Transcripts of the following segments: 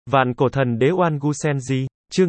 Vạn cổ thần đế Oan Gu Senji, chương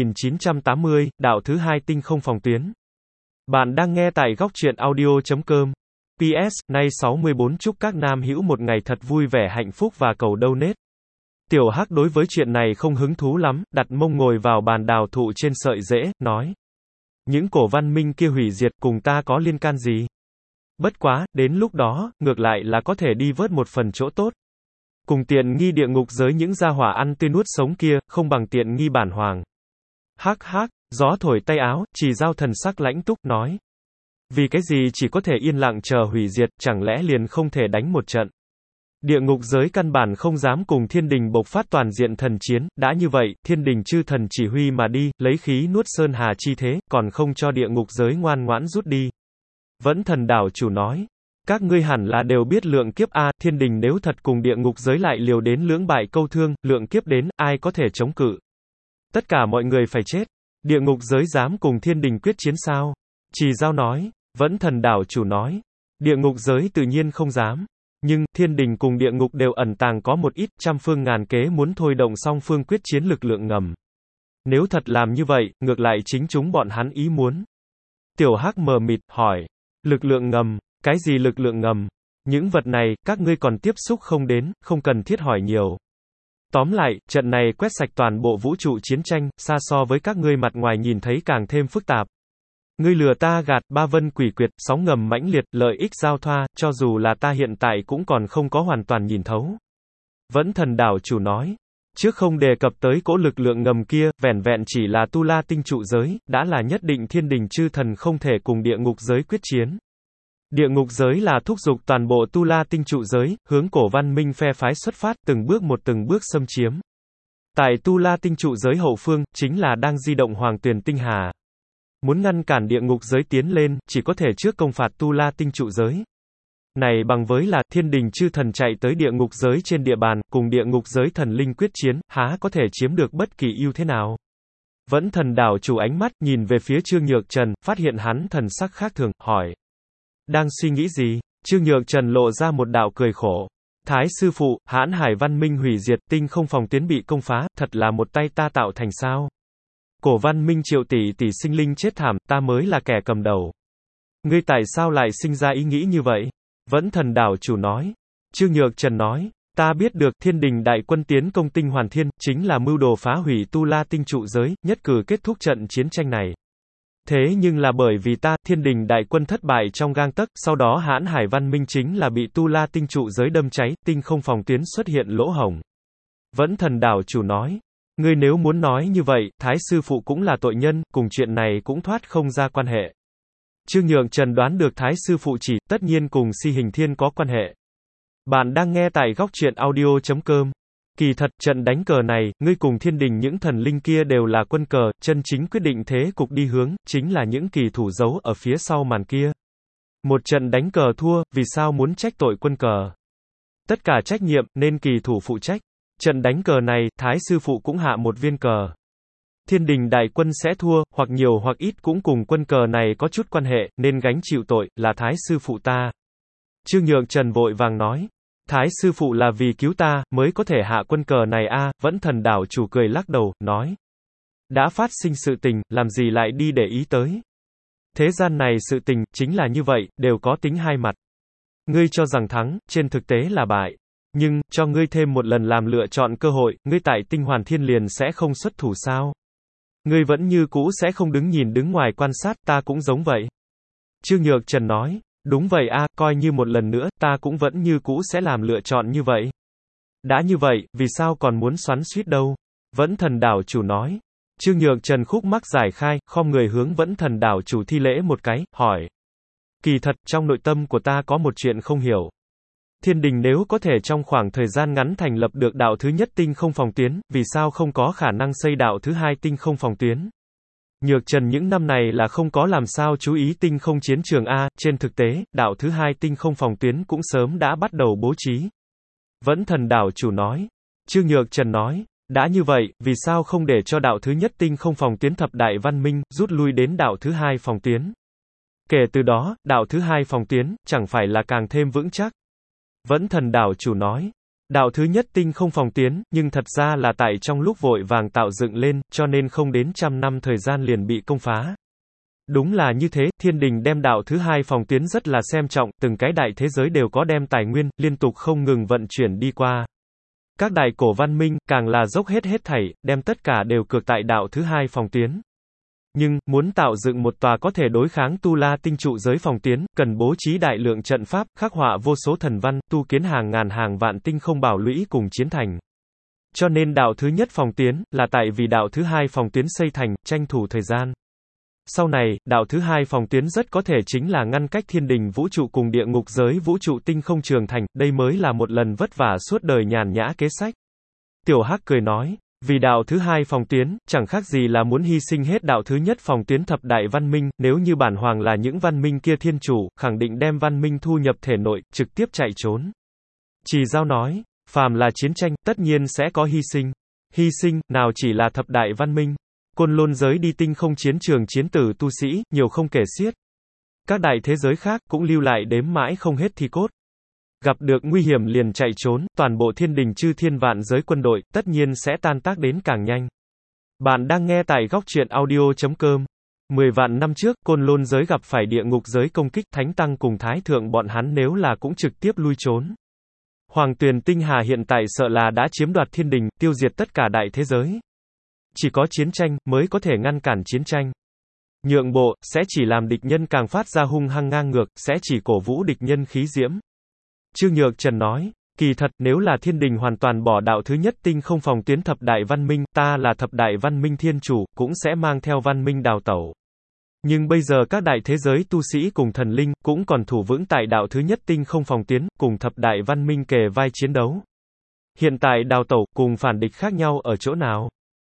2980, đạo thứ hai tinh không phòng tuyến. Bạn đang nghe tại góc truyện audio.com. PS, nay 64 chúc các nam hữu một ngày thật vui vẻ hạnh phúc và cầu donate. Tiểu Hắc đối với chuyện này không hứng thú lắm, đặt mông ngồi vào bàn đào thụ trên sợi rễ, nói. Những cổ văn minh kia hủy diệt cùng ta có liên can gì? Bất quá, đến lúc đó, ngược lại là có thể đi vớt một phần chỗ tốt. Cùng tiện nghi địa ngục giới những gia hỏa ăn tươi nuốt sống kia, không bằng tiện nghi bản hoàng. Hắc hắc, gió thổi tay áo, Trì Dao thần sắc lãnh túc, nói. Vì cái gì chỉ có thể yên lặng chờ hủy diệt, chẳng lẽ liền không thể đánh một trận? Địa ngục giới căn bản không dám cùng thiên đình bộc phát toàn diện thần chiến, đã như vậy, thiên đình chư thần chỉ huy mà đi, lấy khí nuốt sơn hà chi thế, còn không cho địa ngục giới ngoan ngoãn rút đi. Vẫn Thần đảo chủ nói. Các ngươi hẳn là đều biết lượng kiếp a, thiên đình nếu thật cùng địa ngục giới lại liều đến lưỡng bại câu thương, lượng kiếp đến, ai có thể chống cự? Tất cả mọi người phải chết. Địa ngục giới dám cùng thiên đình quyết chiến sao? Trì Dao nói. Vẫn Thần đảo chủ nói. Địa ngục giới tự nhiên không dám. Nhưng, thiên đình cùng địa ngục đều ẩn tàng có một ít, trăm phương ngàn kế muốn thôi động song phương quyết chiến lực lượng ngầm. Nếu thật làm như vậy, ngược lại chính chúng bọn hắn ý muốn. Tiểu Hắc mờ mịt, hỏi. Lực lượng ngầm, cái gì lực lượng ngầm? Những vật này, các ngươi còn tiếp xúc không đến, không cần thiết hỏi nhiều. Tóm lại, trận này quét sạch toàn bộ vũ trụ chiến tranh, xa so với các ngươi mặt ngoài nhìn thấy càng thêm phức tạp. Ngươi lừa ta gạt, ba vân quỷ quyệt, sóng ngầm mãnh liệt, lợi ích giao thoa, cho dù là ta hiện tại cũng còn không có hoàn toàn nhìn thấu. Vẫn Thần đảo chủ nói. Trước không đề cập tới cỗ lực lượng ngầm kia, vẻn vẹn chỉ là tu la tinh trụ giới, đã là nhất định thiên đình chư thần không thể cùng địa ngục giới quyết chiến. Địa ngục giới là thúc giục toàn bộ tu la tinh trụ giới, hướng cổ văn minh phe phái xuất phát, từng bước xâm chiếm. Tại tu la tinh trụ giới hậu phương, chính là đang di động hoàng tuyền tinh hà. Muốn ngăn cản địa ngục giới tiến lên, chỉ có thể trước công phạt tu la tinh trụ giới. Này bằng với là, thiên đình chư thần chạy tới địa ngục giới trên địa bàn, cùng địa ngục giới thần linh quyết chiến, há có thể chiếm được bất kỳ ưu thế nào. Vẫn Thần đảo chủ ánh mắt, nhìn về phía Trương Nhược Trần, phát hiện hắn thần sắc khác thường, hỏi. Đang suy nghĩ gì? Trương Nhược Trần lộ ra một đạo cười khổ. Thái sư phụ, Hãn Hải văn minh hủy diệt, tinh không phòng tuyến bị công phá, thật là một tay ta tạo thành sao? Cổ văn minh triệu tỷ tỷ sinh linh chết thảm, ta mới là kẻ cầm đầu. Ngươi tại sao lại sinh ra ý nghĩ như vậy? Vẫn Thần đảo chủ nói. Trương Nhược Trần nói. Ta biết được, thiên đình đại quân tiến công tinh hoàn thiên, chính là mưu đồ phá hủy tu la tinh trụ giới, nhất cử kết thúc trận chiến tranh này. Thế nhưng là bởi vì ta, thiên đình đại quân thất bại trong gang tấc, sau đó Hãn Hải văn minh chính là bị tu la tinh trụ giới đâm cháy, tinh không phòng tuyến xuất hiện lỗ hổng. Vẫn Thần đảo chủ nói. Ngươi nếu muốn nói như vậy, Thái sư phụ cũng là tội nhân, cùng chuyện này cũng thoát không ra quan hệ. Trương Nhược Trần đoán được Thái sư phụ chỉ, tất nhiên cùng Si Hình Thiên có quan hệ. Bạn đang nghe tại góc truyện audio.com. Kỳ thật, trận đánh cờ này, ngươi cùng thiên đình những thần linh kia đều là quân cờ, chân chính quyết định thế cục đi hướng, chính là những kỳ thủ giấu ở phía sau màn kia. Một trận đánh cờ thua, vì sao muốn trách tội quân cờ? Tất cả trách nhiệm, nên kỳ thủ phụ trách. Trận đánh cờ này, Thái sư phụ cũng hạ một viên cờ. Thiên đình đại quân sẽ thua, hoặc nhiều hoặc ít cũng cùng quân cờ này có chút quan hệ, nên gánh chịu tội, là Thái sư phụ ta. Trương Nhược Trần vội vàng nói. Thái sư phụ là vì cứu ta, mới có thể hạ quân cờ này a. Vẫn Thần đảo chủ cười lắc đầu, nói. Đã phát sinh sự tình, làm gì lại đi để ý tới. Thế gian này sự tình, chính là như vậy, đều có tính hai mặt. Ngươi cho rằng thắng, trên thực tế là bại. Nhưng, cho ngươi thêm một lần làm lựa chọn cơ hội, ngươi tại tinh hoàn thiên liền sẽ không xuất thủ sao? Ngươi vẫn như cũ sẽ không đứng ngoài quan sát, ta cũng giống vậy. Trương Nhược Trần nói. Đúng vậy a, coi như một lần nữa, ta cũng vẫn như cũ sẽ làm lựa chọn như vậy. Đã như vậy, vì sao còn muốn xoắn xuýt đâu? Vẫn Thần đảo chủ nói. Trương Nhược Trần khúc mắc giải khai, khom người hướng Vẫn Thần đảo chủ thi lễ một cái, hỏi. Kỳ thật, trong nội tâm của ta có một chuyện không hiểu. Thiên đình nếu có thể trong khoảng thời gian ngắn thành lập được đạo thứ nhất tinh không phòng tuyến, vì sao không có khả năng xây đạo thứ hai tinh không phòng tuyến? Nhược Trần những năm này là không có làm sao chú ý tinh không chiến trường A, trên thực tế, đạo thứ hai tinh không phòng tuyến cũng sớm đã bắt đầu bố trí. Vẫn Thần đảo chủ nói. Trương Nhược Trần nói. Đã như vậy, vì sao không để cho đạo thứ nhất tinh không phòng tuyến thập đại văn minh, rút lui đến đạo thứ hai phòng tuyến? Kể từ đó, đạo thứ hai phòng tuyến, chẳng phải là càng thêm vững chắc? Vẫn Thần đảo chủ nói. Đạo thứ nhất tinh không phòng tuyến, nhưng thật ra là tại trong lúc vội vàng tạo dựng lên, cho nên không đến 100 năm thời gian liền bị công phá. Đúng là như thế, thiên đình đem đạo thứ hai phòng tuyến rất là xem trọng, từng cái đại thế giới đều có đem tài nguyên, liên tục không ngừng vận chuyển đi qua. Các đại cổ văn minh, càng là dốc hết thảy, đem tất cả đều cược tại đạo thứ hai phòng tuyến. Nhưng, muốn tạo dựng một tòa có thể đối kháng tu la tinh trụ giới phòng tuyến, cần bố trí đại lượng trận pháp, khắc họa vô số thần văn, tu kiến hàng ngàn hàng vạn tinh không bảo lũy cùng chiến thành. Cho nên đạo thứ nhất phòng tuyến, là tại vì đạo thứ hai phòng tuyến xây thành, tranh thủ thời gian. Sau này, đạo thứ hai phòng tuyến rất có thể chính là ngăn cách thiên đình vũ trụ cùng địa ngục giới vũ trụ tinh không trường thành, đây mới là một lần vất vả suốt đời nhàn nhã kế sách. Tiểu Hắc cười nói, vì đạo thứ hai phòng tuyến, chẳng khác gì là muốn hy sinh hết đạo thứ nhất phòng tuyến thập đại văn minh, nếu như bản hoàng là những văn minh kia thiên chủ, khẳng định đem văn minh thu nhập thể nội, trực tiếp chạy trốn. Trì Giao nói, phàm là chiến tranh, tất nhiên sẽ có hy sinh. Hy sinh, nào chỉ là thập đại văn minh. Côn Lôn giới đi tinh không chiến trường chiến tử tu sĩ, nhiều không kể xiết. Các đại thế giới khác, cũng lưu lại đếm mãi không hết thi cốt. Gặp được nguy hiểm liền chạy trốn, toàn bộ thiên đình chư thiên vạn giới quân đội, tất nhiên sẽ tan tác đến càng nhanh. Bạn đang nghe tại góc truyện audio.com. 10 vạn năm trước, Côn Lôn giới gặp phải địa ngục giới công kích, Thánh Tăng cùng Thái Thượng bọn hắn nếu là cũng trực tiếp lui trốn. Hoàng Tuyền Tinh Hà hiện tại sợ là đã chiếm đoạt thiên đình, tiêu diệt tất cả đại thế giới. Chỉ có chiến tranh, mới có thể ngăn cản chiến tranh. Nhượng bộ, sẽ chỉ làm địch nhân càng phát ra hung hăng ngang ngược, sẽ chỉ cổ vũ địch nhân khí diễm. Trương Nhược Trần nói, kỳ thật, nếu là thiên đình hoàn toàn bỏ đạo thứ nhất tinh không phòng tuyến thập đại văn minh, ta là thập đại văn minh thiên chủ, cũng sẽ mang theo văn minh đào tẩu. Nhưng bây giờ các đại thế giới tu sĩ cùng thần linh, cũng còn thủ vững tại đạo thứ nhất tinh không phòng tuyến, cùng thập đại văn minh kề vai chiến đấu. Hiện tại đào tẩu, cùng phản địch khác nhau ở chỗ nào?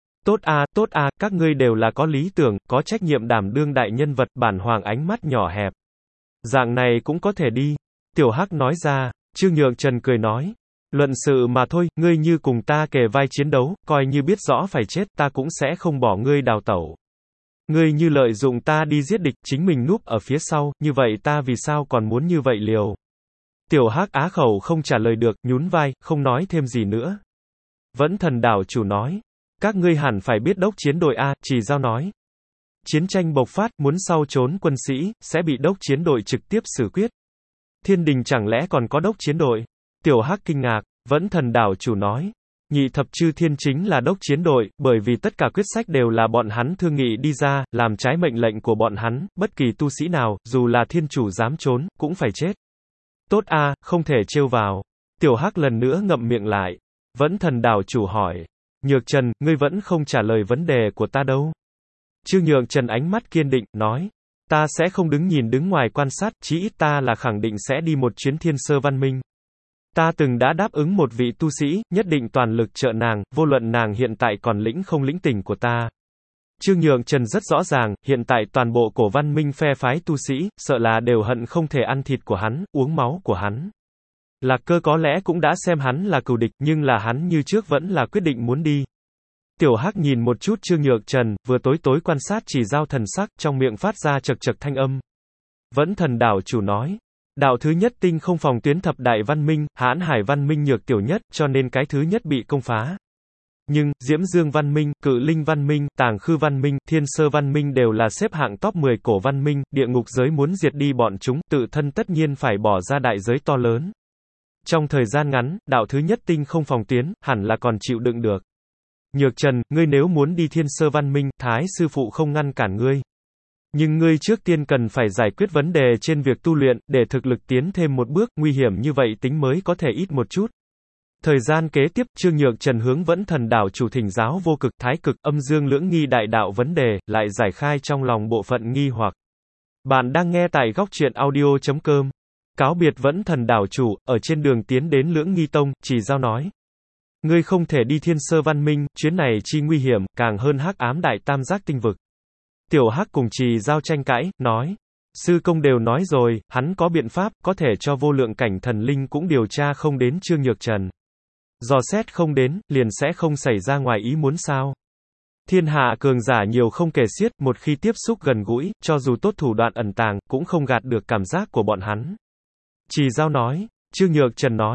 Tốt a, các ngươi đều là có lý tưởng, có trách nhiệm đảm đương đại nhân vật, bản hoàng ánh mắt nhỏ hẹp. Dạng này cũng có thể đi. Tiểu Hắc nói ra, Trương Nhượng Trần cười nói. Luận sự mà thôi, ngươi như cùng ta kề vai chiến đấu, coi như biết rõ phải chết, ta cũng sẽ không bỏ ngươi đào tẩu. Ngươi như lợi dụng ta đi giết địch, chính mình núp ở phía sau, như vậy ta vì sao còn muốn như vậy liều? Tiểu Hắc á khẩu không trả lời được, nhún vai, không nói thêm gì nữa. Vẫn Thần đảo chủ nói. Các ngươi hẳn phải biết đốc chiến đội A, Trì Giao nói. Chiến tranh bộc phát, muốn sau trốn quân sĩ, sẽ bị đốc chiến đội trực tiếp xử quyết. Thiên đình chẳng lẽ còn có đốc chiến đội? Tiểu Hắc kinh ngạc, Vẫn Thần đảo chủ nói. Nhị thập chư thiên chính là đốc chiến đội, bởi vì tất cả quyết sách đều là bọn hắn thương nghị đi ra, làm trái mệnh lệnh của bọn hắn, bất kỳ tu sĩ nào, dù là thiên chủ dám trốn, cũng phải chết. Tốt a, không thể trêu vào. Tiểu Hắc lần nữa ngậm miệng lại. Vẫn Thần đảo chủ hỏi. Nhược Trần, ngươi vẫn không trả lời vấn đề của ta đâu. Trương Nhượng Trần ánh mắt kiên định, nói. Ta sẽ không đứng ngoài quan sát, chí ít ta là khẳng định sẽ đi một chuyến thiên sơ văn minh. Ta từng đã đáp ứng một vị tu sĩ, nhất định toàn lực trợ nàng, vô luận nàng hiện tại còn lĩnh không lĩnh tình của ta. Trương Nhượng Trần rất rõ ràng, hiện tại toàn bộ cổ văn minh phe phái tu sĩ, sợ là đều hận không thể ăn thịt của hắn, uống máu của hắn. Lạc Cơ có lẽ cũng đã xem hắn là cừu địch, nhưng là hắn như trước vẫn là quyết định muốn đi. Tiểu Hắc nhìn một chút Trương Nhược Trần, vừa tối quan sát Trì Giao thần sắc, trong miệng phát ra chậc chậc thanh âm. Vẫn Thần đảo chủ nói, đạo thứ nhất tinh không phòng tuyến thập đại văn minh, Hãn Hải văn minh nhược tiểu nhất, cho nên cái thứ nhất bị công phá. Nhưng, Diễm Dương văn minh, Cự Linh văn minh, Tàng Khư văn minh, Thiên Sơ văn minh đều là xếp hạng top 10 cổ văn minh, địa ngục giới muốn diệt đi bọn chúng, tự thân tất nhiên phải bỏ ra đại giới to lớn. Trong thời gian ngắn, đạo thứ nhất tinh không phòng tuyến, hẳn là còn chịu đựng được. Nhược Trần, ngươi nếu muốn đi Thiên Sơ văn minh, Thái sư phụ không ngăn cản ngươi. Nhưng ngươi trước tiên cần phải giải quyết vấn đề trên việc tu luyện, để thực lực tiến thêm một bước, nguy hiểm như vậy tính mới có thể ít một chút. Thời gian kế tiếp, Trương Nhược Trần hướng Vẫn Thần đảo chủ thỉnh giáo vô cực, thái cực, âm dương lưỡng nghi đại đạo vấn đề, lại giải khai trong lòng bộ phận nghi hoặc. Bạn đang nghe tại góc truyện audio.com. Cáo biệt Vẫn Thần đảo chủ, ở trên đường tiến đến Lưỡng Nghi Tông, Trì Giao nói. Ngươi không thể đi Thiên Sơ văn minh, chuyến này chi nguy hiểm, càng hơn Hắc Ám đại tam giác tinh vực. Tiểu Hắc cùng Trì Giao tranh cãi, nói. Sư công đều nói rồi, hắn có biện pháp, có thể cho vô lượng cảnh thần linh cũng điều tra không đến Trương Nhược Trần. Dò xét không đến, liền sẽ không xảy ra ngoài ý muốn sao. Thiên hạ cường giả nhiều không kể xiết, một khi tiếp xúc gần gũi, cho dù tốt thủ đoạn ẩn tàng, cũng không gạt được cảm giác của bọn hắn. Trì Giao nói. Trương Nhược Trần nói.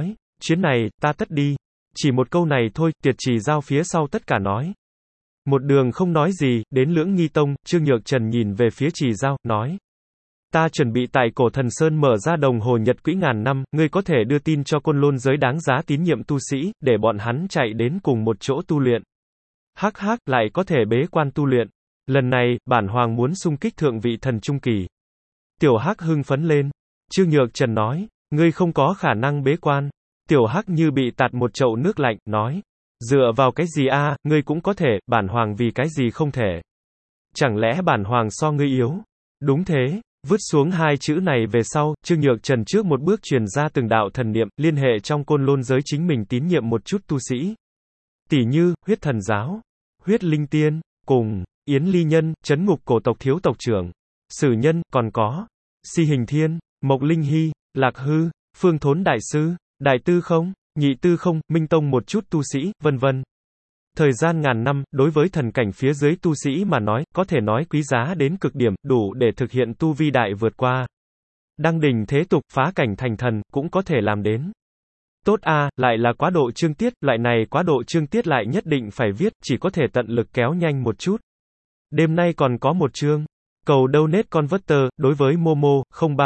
Chuyến này, ta tất đi. Chỉ một câu này thôi, Tiệt Trì Giao phía sau tất cả nói. Một đường không nói gì, đến Lưỡng Nghi Tông, Trương Nhược Trần nhìn về phía Trì Giao, nói. Ta chuẩn bị tại Cổ Thần Sơn mở ra đồng hồ nhật quỹ ngàn năm, ngươi có thể đưa tin cho Côn Lôn giới đáng giá tín nhiệm tu sĩ, để bọn hắn chạy đến cùng một chỗ tu luyện. Hắc hắc, lại có thể bế quan tu luyện. Lần này, bản hoàng muốn xung kích thượng vị thần trung kỳ. Tiểu Hắc hưng phấn lên. Trương Nhược Trần nói, ngươi không có khả năng bế quan. Tiểu Hắc như bị tạt một chậu nước lạnh, nói. Dựa vào cái gì a, ngươi cũng có thể, bản hoàng vì cái gì không thể. Chẳng lẽ bản hoàng so ngươi yếu? Đúng thế. Vứt xuống hai chữ này về sau, Trương Nhược Trần trước một bước truyền ra từng đạo thần niệm, liên hệ trong Côn Lôn giới chính mình tín nhiệm một chút tu sĩ. Tỷ như, Huyết Thần Giáo, Huyết Linh Tiên, cùng Yến Ly Nhân, Trấn Ngục Cổ tộc thiếu tộc trưởng, Sử Nhân, còn có Si Hình Thiên, Mộc Linh Hy, Lạc Hư, Phương Thốn Đại Sư, Đại Tư Không, Nhị Tư Không, Minh Tông một chút tu sĩ, vân vân. Thời gian ngàn năm, đối với thần cảnh phía dưới tu sĩ mà nói, có thể nói quý giá đến cực điểm, đủ để thực hiện tu vi đại vượt qua. Đăng đỉnh thế tục, phá cảnh thành thần, cũng có thể làm đến. Tốt a, lại là quá độ chương tiết, loại này quá độ chương tiết lại nhất định phải viết, chỉ có thể tận lực kéo nhanh một chút. Đêm nay còn có một chương. Cầu donate converter, đối với Momo,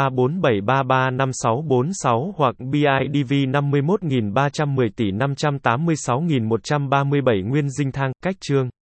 0347335646 hoặc BIDV 51310 tỷ 586137 Nguyên Dinh Thang, cách chương.